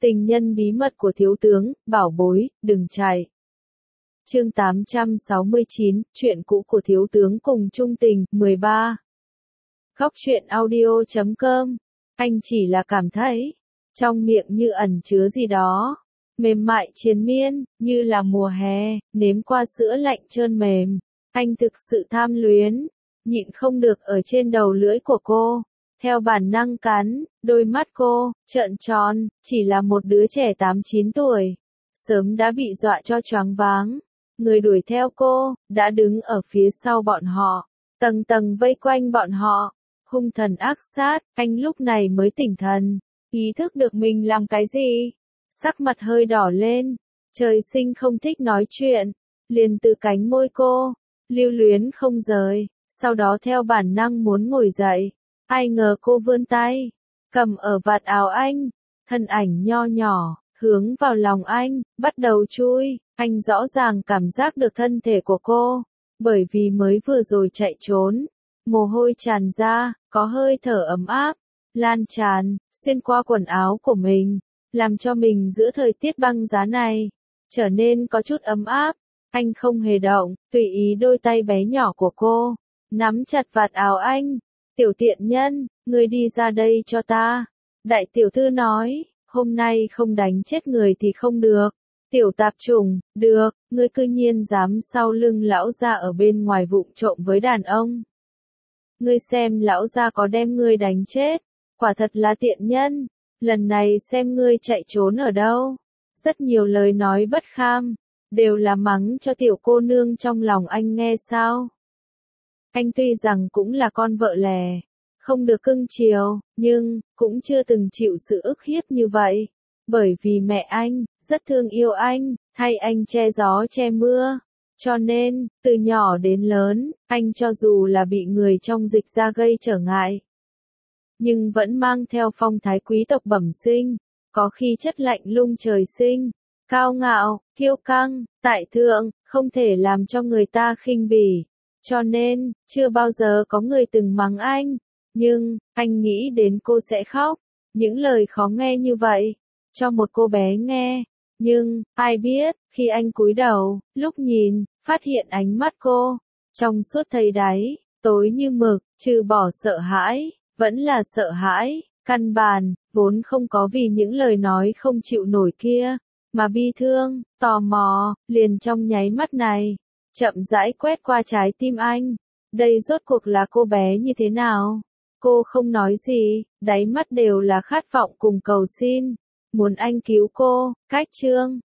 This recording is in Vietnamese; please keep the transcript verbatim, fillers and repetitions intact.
Tình nhân bí mật của thiếu tướng, bảo bối, đừng chạy. Chương tám trăm sáu mươi chín, chuyện cũ của thiếu tướng cùng chung tình, mười ba. Khóc chuyện audio chấm com. Anh chỉ là cảm thấy, trong miệng như ẩn chứa gì đó, mềm mại triền miên, như là mùa hè, nếm qua sữa lạnh trơn mềm. Anh thực sự tham luyến, nhịn không được ở trên đầu lưỡi của cô. Theo bản năng cắn, đôi mắt cô, trợn tròn, chỉ là một đứa trẻ tám chín tuổi. Sớm đã bị dọa cho choáng váng. Người đuổi theo cô, đã đứng ở phía sau bọn họ, tầng tầng vây quanh bọn họ. Hung thần ác sát, anh lúc này mới tỉnh thần, ý thức được mình làm cái gì. Sắc mặt hơi đỏ lên, trời sinh không thích nói chuyện, liền từ cánh môi cô, lưu luyến không rời, sau đó theo bản năng muốn ngồi dậy. Ai ngờ cô vươn tay, cầm ở vạt áo anh, thân ảnh nho nhỏ, hướng vào lòng anh, bắt đầu chui. Anh rõ ràng cảm giác được thân thể của cô, bởi vì mới vừa rồi chạy trốn, mồ hôi tràn ra, có hơi thở ấm áp, lan tràn, xuyên qua quần áo của mình, làm cho mình giữa thời tiết băng giá này, trở nên có chút ấm áp. Anh không hề động, tùy ý đôi tay bé nhỏ của cô, nắm chặt vạt áo anh. Tiểu tiện nhân, ngươi đi ra đây cho ta. Đại tiểu thư nói, hôm nay không đánh chết người thì không được. Tiểu tạp chủng, được, ngươi cư nhiên dám sau lưng lão gia ở bên ngoài vụng trộm với đàn ông. Ngươi xem lão gia có đem ngươi đánh chết, quả thật là tiện nhân, lần này xem ngươi chạy trốn ở đâu. Rất nhiều lời nói bất kham, đều là mắng cho tiểu cô nương trong lòng anh nghe sao. Anh tuy rằng cũng là con vợ lẽ, không được cưng chiều, nhưng cũng chưa từng chịu sự ức hiếp như vậy. Bởi vì mẹ anh, rất thương yêu anh, thay anh che gió che mưa. Cho nên, từ nhỏ đến lớn, anh cho dù là bị người trong dịch ra gây trở ngại, nhưng vẫn mang theo phong thái quý tộc bẩm sinh, có khi chất lạnh lùng trời sinh, cao ngạo, kiêu căng, tại thượng, không thể làm cho người ta khinh bỉ. Cho nên, chưa bao giờ có người từng mắng anh, nhưng, anh nghĩ đến cô sẽ khóc. Những lời khó nghe như vậy, cho một cô bé nghe. Nhưng, ai biết, khi anh cúi đầu, lúc nhìn, phát hiện ánh mắt cô, trong suốt thấy đáy, tối như mực, trừ bỏ sợ hãi, vẫn là sợ hãi, căn bản, vốn không có vì những lời nói không chịu nổi kia, mà bi thương, tò mò, liền trong nháy mắt này, chậm rãi quét qua trái tim anh. Đây rốt cuộc là cô bé như thế nào? Cô không nói gì, đáy mắt đều là khát vọng cùng cầu xin, muốn anh cứu cô. Cách chương